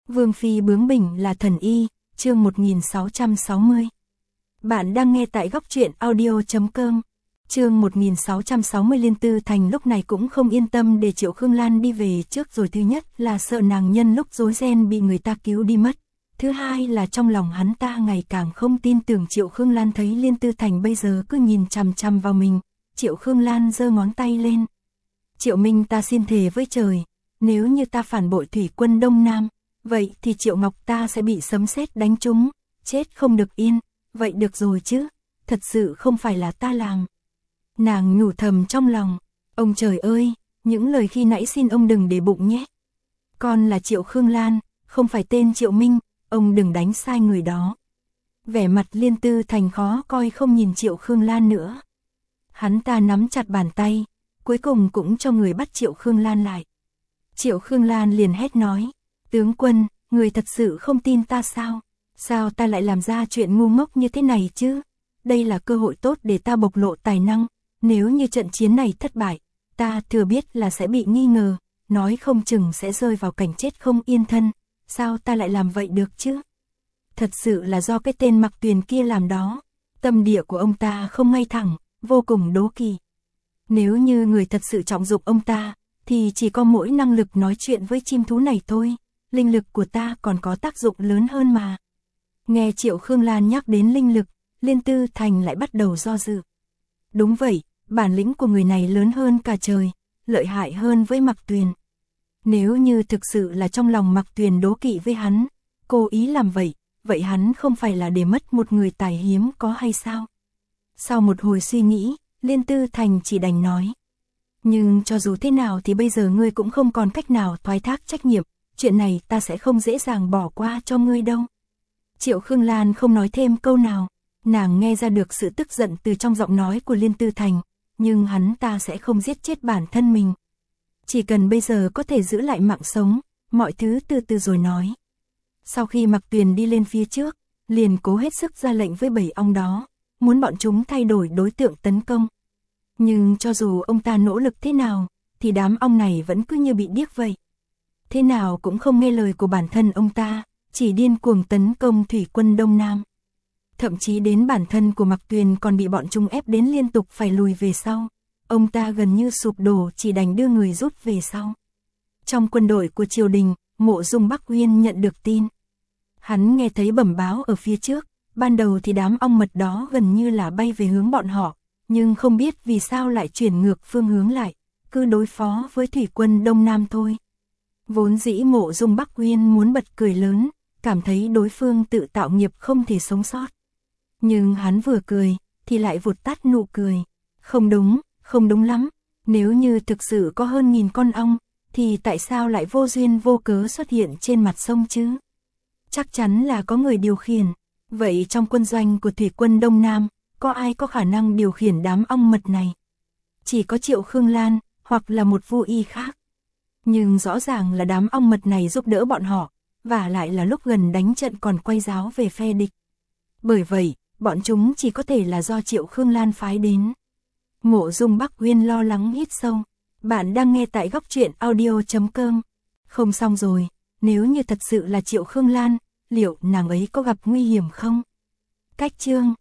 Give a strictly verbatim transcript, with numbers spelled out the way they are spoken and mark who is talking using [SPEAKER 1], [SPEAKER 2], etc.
[SPEAKER 1] Vương phi bướng bỉnh là thần y, chương một nghìn sáu trăm sáu mươi. Bạn đang nghe tại góc truyện audio chấm com. Chương một nghìn sáu trăm sáu mươi. Liên Tư Thành lúc này cũng không yên tâm để Triệu Khương Lan đi về trước rồi. Thứ nhất là sợ nàng nhân lúc rối ren bị người ta cứu đi mất. Thứ hai là trong lòng hắn ta ngày càng không tin tưởng Triệu Khương Lan. Thấy Liên Tư Thành bây giờ cứ nhìn chằm chằm vào mình, Triệu Khương Lan giơ ngón tay lên. Triệu Minh, ta xin thề với trời, nếu như ta phản bội thủy quân Đông Nam, vậy thì Triệu Ngọc ta sẽ bị sấm sét đánh trúng, chết không được yên. Vậy được rồi chứ, thật sự không phải là ta làm. Nàng nhủ thầm trong lòng, ông trời ơi, những lời khi nãy xin ông đừng để bụng nhé. Con là Triệu Khương Lan, không phải tên Triệu Minh, ông đừng đánh sai người đó. Vẻ mặt Liên Tư Thành khó coi không nhìn Triệu Khương Lan nữa. Hắn ta nắm chặt bàn tay, cuối cùng cũng cho người bắt Triệu Khương Lan lại. Triệu Khương Lan liền hét nói, tướng quân, người thật sự không tin ta sao? Sao ta lại làm ra chuyện ngu ngốc như thế này chứ? Đây là cơ hội tốt để ta bộc lộ tài năng. Nếu như trận chiến này thất bại, ta thừa biết là sẽ bị nghi ngờ, nói không chừng sẽ rơi vào cảnh chết không yên thân. Sao ta lại làm vậy được chứ? Thật sự là do cái tên Mặc Tuyền kia làm đó. Tâm địa của ông ta không ngay thẳng, vô cùng đố kỵ. Nếu như người thật sự trọng dụng ông ta, thì chỉ có mỗi năng lực nói chuyện với chim thú này thôi. Linh lực của ta còn có tác dụng lớn hơn mà. Nghe Triệu Khương Lan nhắc đến linh lực, Liên Tư Thành lại bắt đầu do dự. Đúng vậy, bản lĩnh của người này lớn hơn cả trời, lợi hại hơn với Mặc Tuyền. Nếu như thực sự là trong lòng Mặc Tuyền đố kỵ với hắn, cố ý làm vậy, vậy hắn không phải là để mất một người tài hiếm có hay sao? Sau một hồi suy nghĩ, Liên Tư Thành chỉ đành nói. Nhưng cho dù thế nào thì bây giờ ngươi cũng không còn cách nào thoái thác trách nhiệm, chuyện này ta sẽ không dễ dàng bỏ qua cho ngươi đâu. Triệu Khương Lan không nói thêm câu nào, nàng nghe ra được sự tức giận từ trong giọng nói của Liên Tư Thành, nhưng hắn ta sẽ không giết chết bản thân mình. Chỉ cần bây giờ có thể giữ lại mạng sống, mọi thứ từ từ rồi nói. Sau khi Mặc Tuyền đi lên phía trước, liền cố hết sức ra lệnh với bầy ong đó, muốn bọn chúng thay đổi đối tượng tấn công. Nhưng cho dù ông ta nỗ lực thế nào, thì đám ong này vẫn cứ như bị điếc vậy. Thế nào cũng không nghe lời của bản thân ông ta, chỉ điên cuồng tấn công thủy quân Đông Nam. Thậm chí đến bản thân của Mặc Tuyền còn bị bọn chúng ép đến liên tục phải lùi về sau. Ông ta gần như sụp đổ, chỉ đành đưa người rút về sau. Trong quân đội của triều đình, Mộ Dung Bắc Uyên nhận được tin. Hắn nghe thấy bẩm báo ở phía trước, ban đầu thì đám ong mật đó gần như là bay về hướng bọn họ, nhưng không biết vì sao lại chuyển ngược phương hướng lại, cứ đối phó với thủy quân Đông Nam thôi. Vốn dĩ Mộ Dung Bắc Uyên muốn bật cười lớn, cảm thấy đối phương tự tạo nghiệp không thể sống sót. Nhưng hắn vừa cười, thì lại vụt tắt nụ cười. Không đúng, không đúng lắm. Nếu như thực sự có hơn nghìn con ong, thì tại sao lại vô duyên vô cớ xuất hiện trên mặt sông chứ? Chắc chắn là có người điều khiển. Vậy trong quân doanh của thủy quân Đông Nam, có ai có khả năng điều khiển đám ong mật này? Chỉ có Triệu Khương Lan, hoặc là một vô y khác. Nhưng rõ ràng là đám ong mật này giúp đỡ bọn họ, và lại là lúc gần đánh trận còn quay giáo về phe địch. Bởi vậy, bọn chúng chỉ có thể là do Triệu Khương Lan phái đến. Mộ Dung Bắc Uyên lo lắng hít sâu. Bạn đang nghe tại góc truyện audio chấm com. Không xong rồi, nếu như thật sự là Triệu Khương Lan, liệu nàng ấy có gặp nguy hiểm không? Cách chương